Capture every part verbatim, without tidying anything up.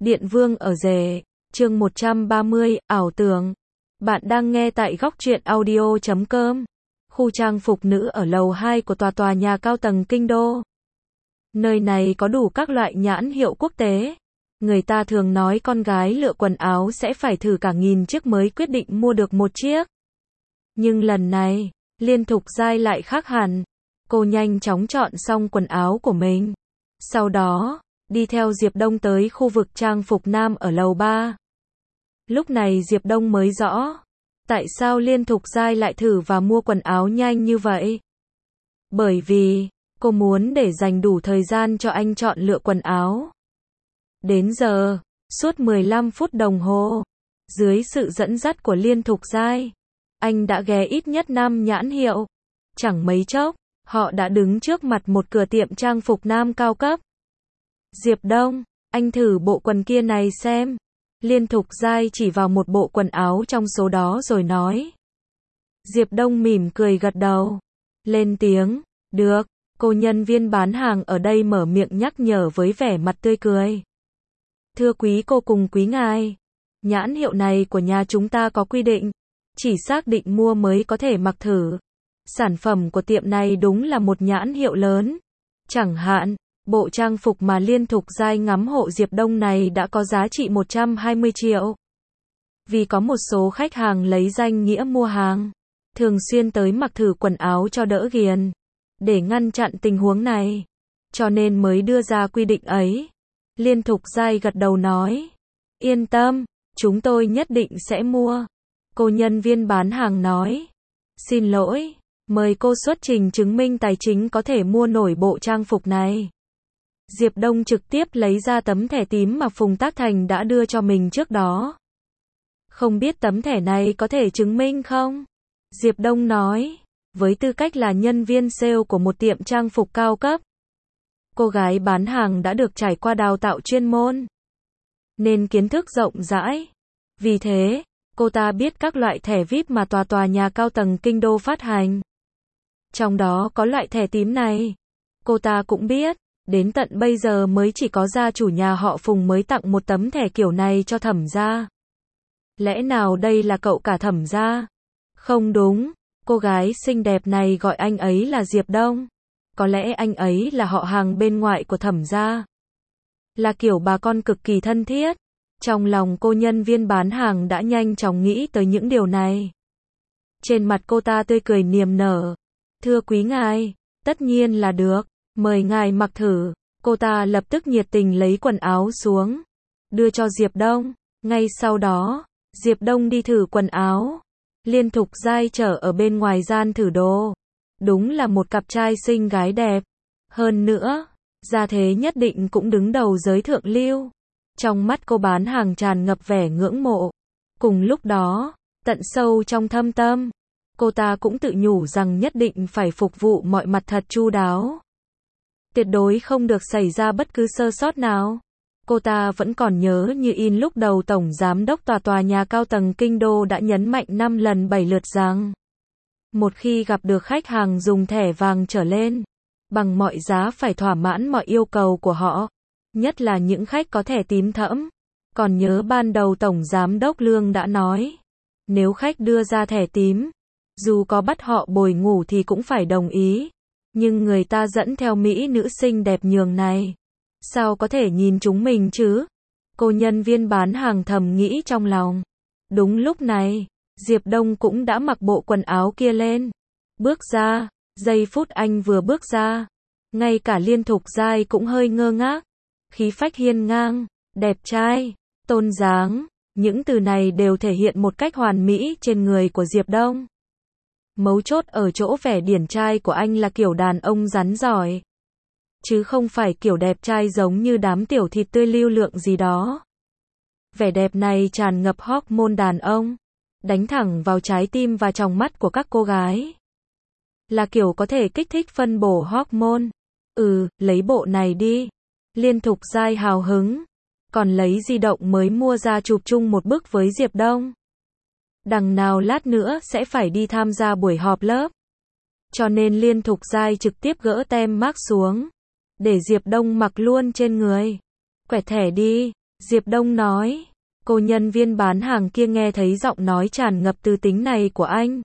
Điện Vương ở rể, chương một trăm ba mươi, ảo tưởng. Bạn đang nghe tại góc truyện audio chấm com. Khu trang phục nữ ở lầu hai của tòa tòa nhà cao tầng kinh đô. Nơi này có đủ các loại nhãn hiệu quốc tế. Người ta thường nói con gái lựa quần áo sẽ phải thử cả nghìn chiếc mới quyết định mua được một chiếc. Nhưng lần này, Liên Thục Giai lại khác hẳn. Cô nhanh chóng chọn xong quần áo của mình. Sau đó, đi theo Diệp Đông tới khu vực trang phục nam ở lầu ba. Lúc này Diệp Đông mới rõ, tại sao Liên Thục Giai lại thử và mua quần áo nhanh như vậy. Bởi vì, cô muốn để dành đủ thời gian cho anh chọn lựa quần áo. Đến giờ, suốt mười lăm phút đồng hồ, dưới sự dẫn dắt của Liên Thục Giai, anh đã ghé ít nhất năm nhãn hiệu. Chẳng mấy chốc, họ đã đứng trước mặt một cửa tiệm trang phục nam cao cấp. Diệp Đông, anh thử bộ quần kia này xem. Liên Thục Giai chỉ vào một bộ quần áo trong số đó rồi nói. Diệp Đông mỉm cười gật đầu. Lên tiếng, được, cô nhân viên bán hàng ở đây mở miệng nhắc nhở với vẻ mặt tươi cười. Thưa quý cô cùng quý ngài, nhãn hiệu này của nhà chúng ta có quy định, chỉ xác định mua mới có thể mặc thử. Sản phẩm của tiệm này đúng là một nhãn hiệu lớn. Chẳng hạn, bộ trang phục mà Liên Thục Giai ngắm hộ Diệp Đông này đã có giá trị một trăm hai mươi triệu. Vì có một số khách hàng lấy danh nghĩa mua hàng, thường xuyên tới mặc thử quần áo cho đỡ ghiền. Để ngăn chặn tình huống này, cho nên mới đưa ra quy định ấy. Liên Thục Giai gật đầu nói. Yên tâm, chúng tôi nhất định sẽ mua. Cô nhân viên bán hàng nói. Xin lỗi, mời cô xuất trình chứng minh tài chính có thể mua nổi bộ trang phục này. Diệp Đông trực tiếp lấy ra tấm thẻ tím mà Phùng Tác Thành đã đưa cho mình trước đó. Không biết tấm thẻ này có thể chứng minh không? Diệp Đông nói, với tư cách là nhân viên sale của một tiệm trang phục cao cấp, cô gái bán hàng đã được trải qua đào tạo chuyên môn, nên kiến thức rộng rãi. Vì thế, cô ta biết các loại thẻ vi ai pi mà tòa tòa nhà cao tầng kinh đô phát hành. Trong đó có loại thẻ tím này. Cô ta cũng biết, đến tận bây giờ mới chỉ có gia chủ nhà họ Phùng mới tặng một tấm thẻ kiểu này cho Thẩm gia. Lẽ nào đây là cậu cả Thẩm gia? Không đúng, cô gái xinh đẹp này gọi anh ấy là Diệp Đông. Có lẽ anh ấy là họ hàng bên ngoại của Thẩm gia. Là kiểu bà con cực kỳ thân thiết. Trong lòng cô nhân viên bán hàng đã nhanh chóng nghĩ tới những điều này. Trên mặt cô ta tươi cười niềm nở. Thưa quý ngài, tất nhiên là được, mời ngài mặc thử. Cô ta lập tức nhiệt tình lấy quần áo xuống, đưa cho Diệp Đông. Ngay sau đó, Diệp Đông đi thử quần áo. Liên Thục Giai chờ ở bên ngoài gian thử đồ. Đúng là một cặp trai xinh gái đẹp. Hơn nữa, gia thế nhất định cũng đứng đầu giới thượng lưu. Trong mắt cô bán hàng tràn ngập vẻ ngưỡng mộ. Cùng lúc đó, tận sâu trong thâm tâm, cô ta cũng tự nhủ rằng nhất định phải phục vụ mọi mặt thật chu đáo. Tuyệt đối không được xảy ra bất cứ sơ sót nào. Cô ta vẫn còn nhớ như in lúc đầu Tổng Giám đốc tòa tòa nhà cao tầng kinh đô đã nhấn mạnh năm lần bảy lượt rằng, một khi gặp được khách hàng dùng thẻ vàng trở lên, bằng mọi giá phải thỏa mãn mọi yêu cầu của họ. Nhất là những khách có thẻ tím thẫm. Còn nhớ ban đầu Tổng Giám đốc Lương đã nói, nếu khách đưa ra thẻ tím, dù có bắt họ bồi ngủ thì cũng phải đồng ý. Nhưng người ta dẫn theo mỹ nữ xinh đẹp nhường này, sao có thể nhìn chúng mình chứ? Cô nhân viên bán hàng thầm nghĩ trong lòng. Đúng lúc này, Diệp Đông cũng đã mặc bộ quần áo kia lên. Bước ra, giây phút anh vừa bước ra, ngay cả Liên Thục Giai cũng hơi ngơ ngác. Khí phách hiên ngang, đẹp trai, tôn dáng, những từ này đều thể hiện một cách hoàn mỹ trên người của Diệp Đông. Mấu chốt ở chỗ vẻ điển trai của anh là kiểu đàn ông rắn giỏi, chứ không phải kiểu đẹp trai giống như đám tiểu thịt tươi lưu lượng gì đó. Vẻ đẹp này tràn ngập hormone đàn ông, đánh thẳng vào trái tim và tròng mắt của các cô gái. Là kiểu có thể kích thích phân bổ hormone. Ừ, lấy bộ này đi. Liên Thục Giai hào hứng, còn lấy di động mới mua ra chụp chung một bức với Diệp Đông. Đằng nào lát nữa sẽ phải đi tham gia buổi họp lớp. Cho nên Liên Thục Giai trực tiếp gỡ tem mác xuống, để Diệp Đông mặc luôn trên người. Quẹt thẻ đi, Diệp Đông nói. Cô nhân viên bán hàng kia nghe thấy giọng nói tràn ngập tư tính này của anh.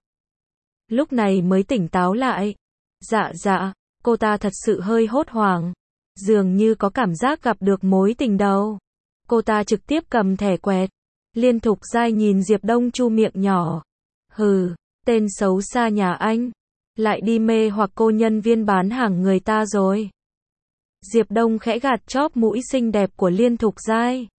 Lúc này mới tỉnh táo lại. Dạ dạ, cô ta thật sự hơi hốt hoảng. Dường như có cảm giác gặp được mối tình đầu. Cô ta trực tiếp cầm thẻ quẹt. Liên Thục Giai nhìn Diệp Đông chu miệng nhỏ. Hừ, tên xấu xa nhà anh. Lại đi mê hoặc cô nhân viên bán hàng người ta rồi. Diệp Đông khẽ gạt chóp mũi xinh đẹp của Liên Thục Giai.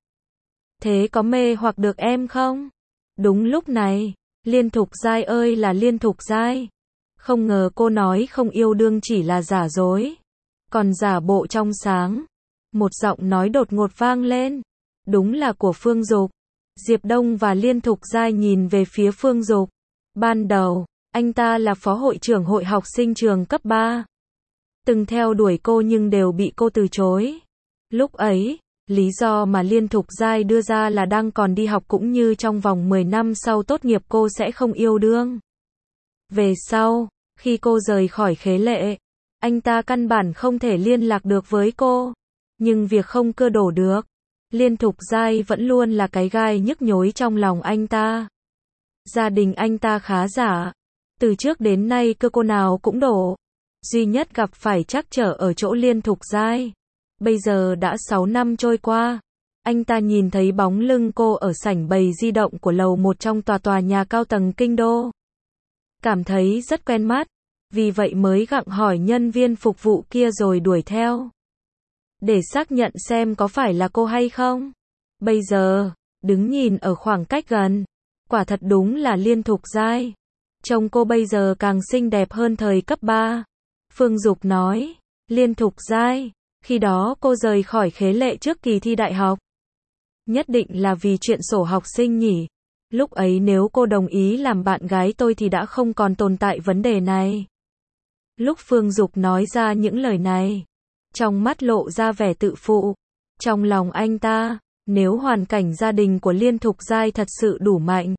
Thế có mê hoặc được em không? Đúng lúc này, Liên Thục Giai ơi là Liên Thục Giai. Không ngờ cô nói không yêu đương chỉ là giả dối. Còn giả bộ trong sáng. Một giọng nói đột ngột vang lên. Đúng là của Phương Dục. Diệp Đông và Liên Thục Giai nhìn về phía Phương Dục. Ban đầu, anh ta là phó hội trưởng hội học sinh trường cấp ba. Từng theo đuổi cô nhưng đều bị cô từ chối. Lúc ấy, lý do mà Liên Thục Giai đưa ra là đang còn đi học cũng như trong vòng mười năm sau tốt nghiệp cô sẽ không yêu đương. Về sau, khi cô rời khỏi Khế Lệ, anh ta căn bản không thể liên lạc được với cô. Nhưng việc không cưa đổ được, Liên Thục Giai vẫn luôn là cái gai nhức nhối trong lòng anh ta. Gia đình anh ta khá giả. Từ trước đến nay cơ cô nào cũng đổ. Duy nhất gặp phải trắc trở ở chỗ Liên Thục Giai. Bây giờ đã sáu năm trôi qua. Anh ta nhìn thấy bóng lưng cô ở sảnh bày di động của lầu một trong tòa tòa nhà cao tầng kinh đô. Cảm thấy rất quen mắt. Vì vậy mới gặng hỏi nhân viên phục vụ kia rồi đuổi theo. Để xác nhận xem có phải là cô hay không. Bây giờ, đứng nhìn ở khoảng cách gần. Quả thật đúng là Liên Thục Giai. Trông cô bây giờ càng xinh đẹp hơn thời cấp ba. Phương Dục nói. Liên Thục Giai. Khi đó cô rời khỏi Khế Lệ trước kỳ thi đại học. Nhất định là vì chuyện sổ học sinh nhỉ. Lúc ấy nếu cô đồng ý làm bạn gái tôi thì đã không còn tồn tại vấn đề này. Lúc Phương Dục nói ra những lời này, trong mắt lộ ra vẻ tự phụ. Trong lòng anh ta, nếu hoàn cảnh gia đình của Liên Thục Giai thật sự đủ mạnh,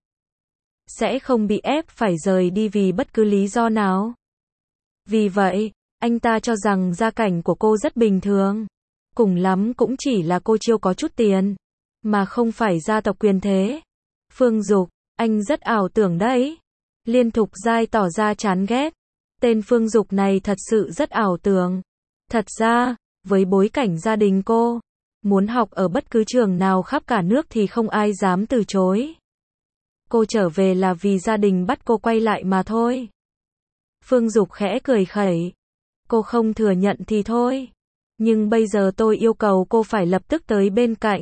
sẽ không bị ép phải rời đi vì bất cứ lý do nào. Vì vậy, anh ta cho rằng gia cảnh của cô rất bình thường. Cùng lắm cũng chỉ là cô chiêu có chút tiền, mà không phải gia tộc quyền thế. Phương Dục, anh rất ảo tưởng đấy. Liên Thục Giai tỏ ra chán ghét. Tên Phương Dục này thật sự rất ảo tưởng. Thật ra, với bối cảnh gia đình cô, muốn học ở bất cứ trường nào khắp cả nước thì không ai dám từ chối. Cô trở về là vì gia đình bắt cô quay lại mà thôi. Phương Dục khẽ cười khẩy. Cô không thừa nhận thì thôi. Nhưng bây giờ tôi yêu cầu cô phải lập tức tới bên cạnh.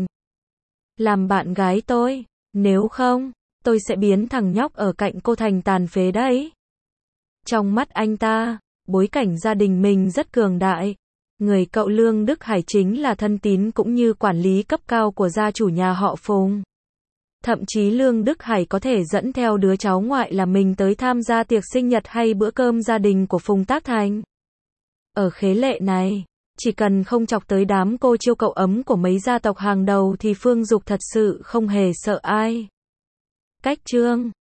Làm bạn gái tôi. Nếu không, tôi sẽ biến thằng nhóc ở cạnh cô thành tàn phế đấy. Trong mắt anh ta, bối cảnh gia đình mình rất cường đại. Người cậu Lương Đức Hải chính là thân tín cũng như quản lý cấp cao của gia chủ nhà họ Phùng. Thậm chí Lương Đức Hải có thể dẫn theo đứa cháu ngoại là mình tới tham gia tiệc sinh nhật hay bữa cơm gia đình của Phùng Tác Thành. Ở Khế Lệ này, chỉ cần không chọc tới đám cô chiêu cậu ấm của mấy gia tộc hàng đầu thì Phương Dục thật sự không hề sợ ai. Cách chương